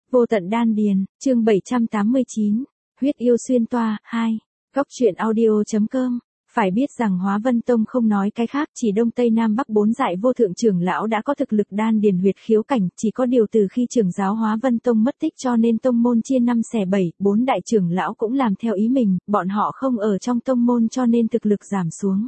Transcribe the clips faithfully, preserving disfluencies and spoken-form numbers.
Vô tận đan điền, chương bảy trăm tám mươi chín, huyết yêu xuyên toa, hai. Góc truyện audio.com. Phải biết rằng Hóa Vân Tông không nói cái khác, chỉ Đông Tây Nam Bắc bốn dại vô thượng trưởng lão đã có thực lực đan điền huyệt khiếu cảnh, chỉ có điều từ khi trưởng giáo Hóa Vân Tông mất tích cho nên tông môn chia năm xẻ bảy, bốn đại trưởng lão cũng làm theo ý mình, bọn họ không ở trong tông môn cho nên thực lực giảm xuống.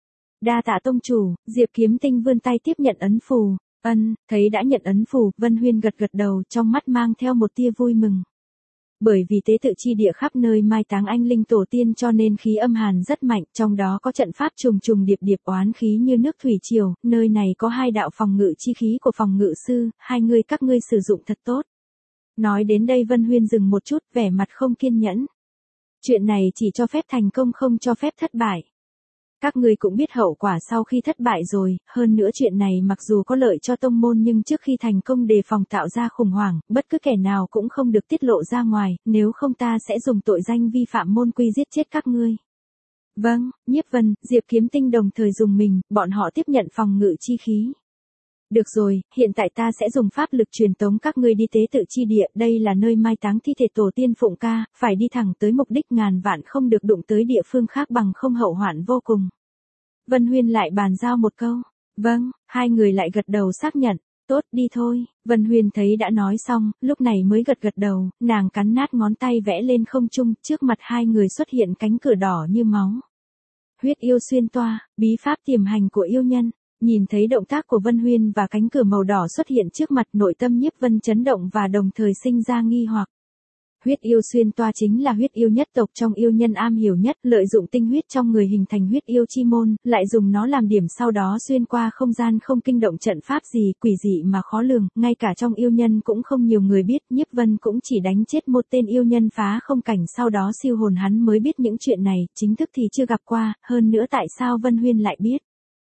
Đa tạ tông chủ, Diệp Kiếm Tinh vươn tay tiếp nhận ấn phù. Ân, thấy đã nhận ấn phù, Vân Huyên gật gật đầu, trong mắt mang theo một tia vui mừng. Bởi vì tế tự chi địa khắp nơi mai táng anh linh tổ tiên cho nên khí âm hàn rất mạnh, trong đó có trận pháp trùng trùng điệp điệp oán khí như nước thủy triều, nơi này có hai đạo phòng ngự chi khí của phòng ngự sư, hai người các ngươi sử dụng thật tốt. Nói đến đây Vân Huyên dừng một chút, vẻ mặt không kiên nhẫn. Chuyện này chỉ cho phép thành công không cho phép thất bại. Các ngươi cũng biết hậu quả sau khi thất bại rồi, hơn nữa chuyện này mặc dù có lợi cho tông môn nhưng trước khi thành công đề phòng tạo ra khủng hoảng, bất cứ kẻ nào cũng không được tiết lộ ra ngoài, nếu không ta sẽ dùng tội danh vi phạm môn quy giết chết các ngươi. Vâng, Nhiếp Vân, Diệp Kiếm Tinh đồng thời dùng mình, bọn họ tiếp nhận phòng ngự chi khí. Được rồi, hiện tại ta sẽ dùng pháp lực truyền tống các ngươi đi tế tự chi địa, đây là nơi mai táng thi thể tổ tiên Phụng Ca, phải đi thẳng tới mục đích ngàn vạn không được đụng tới địa phương khác bằng không hậu hoạn vô cùng. Vân Huyên lại bàn giao một câu. Vâng, hai người lại gật đầu xác nhận. Tốt, đi thôi. Vân Huyên thấy đã nói xong, lúc này mới gật gật đầu, nàng cắn nát ngón tay vẽ lên không trung, trước mặt hai người xuất hiện cánh cửa đỏ như máu. Huyết yêu xuyên toa, bí pháp tiềm hành của yêu nhân. Nhìn thấy động tác của Vân Huyên và cánh cửa màu đỏ xuất hiện trước mặt, nội tâm Nhiếp Vân chấn động và đồng thời sinh ra nghi hoặc. Huyết yêu xuyên toa chính là huyết yêu nhất tộc trong yêu nhân am hiểu nhất, lợi dụng tinh huyết trong người hình thành huyết yêu chi môn, lại dùng nó làm điểm sau đó xuyên qua không gian không kinh động trận pháp gì, quỷ dị mà khó lường, ngay cả trong yêu nhân cũng không nhiều người biết, Nhiếp Vân cũng chỉ đánh chết một tên yêu nhân phá không cảnh sau đó siêu hồn hắn mới biết những chuyện này, chính thức thì chưa gặp qua, hơn nữa tại sao Vân Huyên lại biết.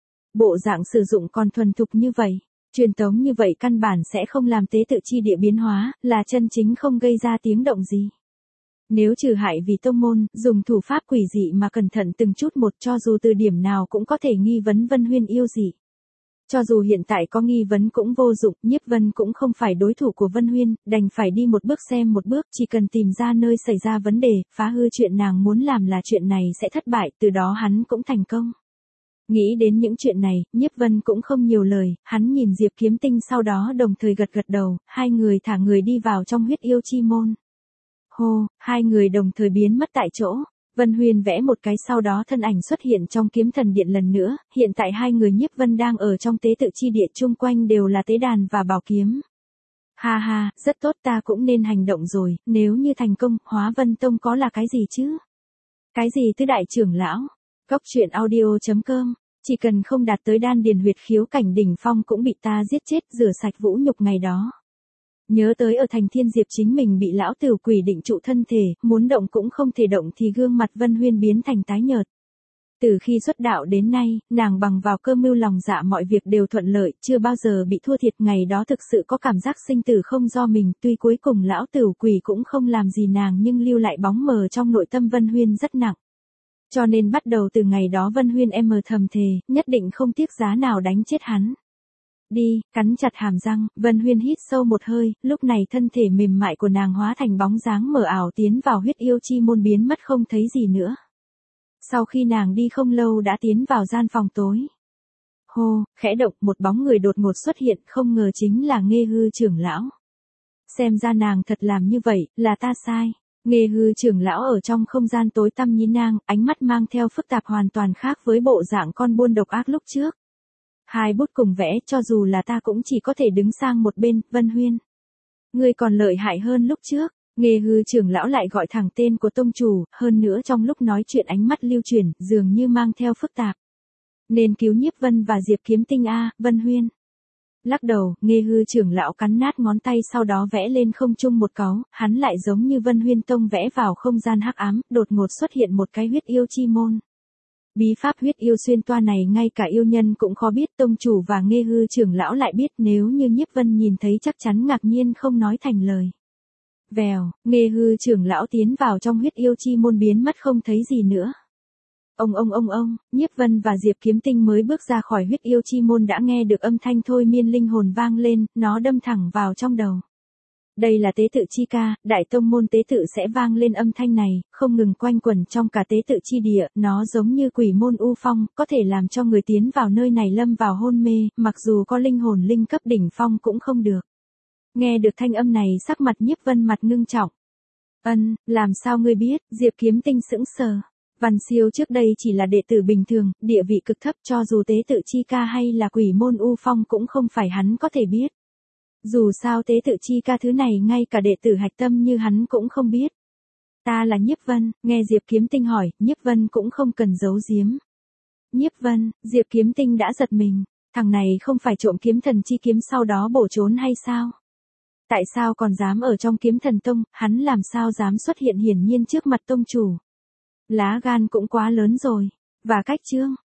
Bộ dạng sử dụng còn thuần thục như vậy, truyền tống như vậy căn bản sẽ không làm tế tự chi địa biến hóa, là chân chính không gây ra tiếng động gì. Nếu trừ hại vì tông môn, dùng thủ pháp quỷ dị mà cẩn thận từng chút một cho dù từ điểm nào cũng có thể nghi vấn Vân Huyên yêu dị. Cho dù hiện tại có nghi vấn cũng vô dụng, Nhiếp Vân cũng không phải đối thủ của Vân Huyên, đành phải đi một bước xem một bước, chỉ cần tìm ra nơi xảy ra vấn đề, phá hư chuyện nàng muốn làm là chuyện này sẽ thất bại, từ đó hắn cũng thành công. Nghĩ đến những chuyện này, Nhiếp Vân cũng không nhiều lời, hắn nhìn Diệp Kiếm Tinh sau đó đồng thời gật gật đầu, hai người thả người đi vào trong huyết yêu chi môn. Hô, hai người đồng thời biến mất tại chỗ, Vân Huyên vẽ một cái sau đó thân ảnh xuất hiện trong kiếm thần điện lần nữa, hiện tại hai người Nhiếp Vân đang ở trong tế tự chi địa chung quanh đều là tế đàn và bảo kiếm. Ha ha, rất tốt ta cũng nên hành động rồi, nếu như thành công, Hóa Vân Tông có là cái gì chứ? Cái gì tứ đại trưởng lão? Góc truyện audio.com, chỉ cần không đạt tới đan điền huyệt khiếu cảnh đỉnh phong cũng bị ta giết chết, rửa sạch vũ nhục ngày đó. Nhớ tới ở thành Thiên Diệp chính mình bị lão tử quỷ định trụ thân thể, muốn động cũng không thể động thì gương mặt Vân Huyên biến thành tái nhợt. Từ khi xuất đạo đến nay, nàng bằng vào cơ mưu lòng dạ mọi việc đều thuận lợi, chưa bao giờ bị thua thiệt, ngày đó thực sự có cảm giác sinh tử không do mình, tuy cuối cùng lão tử quỷ cũng không làm gì nàng nhưng lưu lại bóng mờ trong nội tâm Vân Huyên rất nặng. Cho nên bắt đầu từ ngày đó Vân Huyên em mờ thầm thề, nhất định không tiếc giá nào đánh chết hắn. Đi, cắn chặt hàm răng, Vân Huyên hít sâu một hơi, lúc này thân thể mềm mại của nàng hóa thành bóng dáng mờ ảo tiến vào huyết yêu chi môn biến mất không thấy gì nữa. Sau khi nàng đi không lâu đã tiến vào gian phòng tối. Hô, khẽ động, một bóng người đột ngột xuất hiện, không ngờ chính là Nghê Hư trưởng lão. Xem ra nàng thật làm như vậy, là ta sai. Nghê Hư trưởng lão ở trong không gian tối tăm nhìn nàng, ánh mắt mang theo phức tạp hoàn toàn khác với bộ dạng con buôn độc ác lúc trước. Hai bút cùng vẽ, cho dù là ta cũng chỉ có thể đứng sang một bên, Vân Huyên. Ngươi còn lợi hại hơn lúc trước. Nghê Hư trưởng lão lại gọi thẳng tên của tông chủ, hơn nữa trong lúc nói chuyện ánh mắt lưu chuyển, dường như mang theo phức tạp. Nên cứu Nhiếp Vân và Diệp Kiếm Tinh a, Vân Huyên. Lắc đầu, Nghê Hư trưởng lão cắn nát ngón tay sau đó vẽ lên không trung một cáu, hắn lại giống như Vân Huyên Tông vẽ vào không gian hắc ám, đột ngột xuất hiện một cái huyết yêu chi môn. Bí pháp huyết yêu xuyên toa này ngay cả yêu nhân cũng khó biết, tông chủ và Nghê Hư trưởng lão lại biết, nếu như Nhiếp Vân nhìn thấy chắc chắn ngạc nhiên không nói thành lời. Vèo, Nghê Hư trưởng lão tiến vào trong huyết yêu chi môn biến mất không thấy gì nữa. Ông ông ông ông, Nhiếp Vân và Diệp Kiếm Tinh mới bước ra khỏi huyết yêu chi môn đã nghe được âm thanh thôi miên linh hồn vang lên, nó đâm thẳng vào trong đầu. Đây là tế tự chi ca, đại tông môn tế tự sẽ vang lên âm thanh này, không ngừng quanh quẩn trong cả tế tự chi địa, nó giống như quỷ môn u phong, có thể làm cho người tiến vào nơi này lâm vào hôn mê, mặc dù có linh hồn linh cấp đỉnh phong cũng không được. Nghe được thanh âm này sắc mặt Nhiếp Vân mặt ngưng trọng. Ân, làm sao ngươi biết, Diệp Kiếm Tinh sững sờ. Văn Siêu trước đây chỉ là đệ tử bình thường, địa vị cực thấp, cho dù tế tự chi ca hay là quỷ môn u phong cũng không phải hắn có thể biết. Dù sao tế tự chi ca thứ này ngay cả đệ tử hạch tâm như hắn cũng không biết. Ta là Nhiếp Vân, nghe Diệp Kiếm Tinh hỏi, Nhiếp Vân cũng không cần giấu giếm. Nhiếp Vân, Diệp Kiếm Tinh đã giật mình, thằng này không phải trộm kiếm thần chi kiếm sau đó bổ trốn hay sao? Tại sao còn dám ở trong kiếm thần tông, hắn làm sao dám xuất hiện hiển nhiên trước mặt tông chủ? Lá gan cũng quá lớn rồi, và cách chương.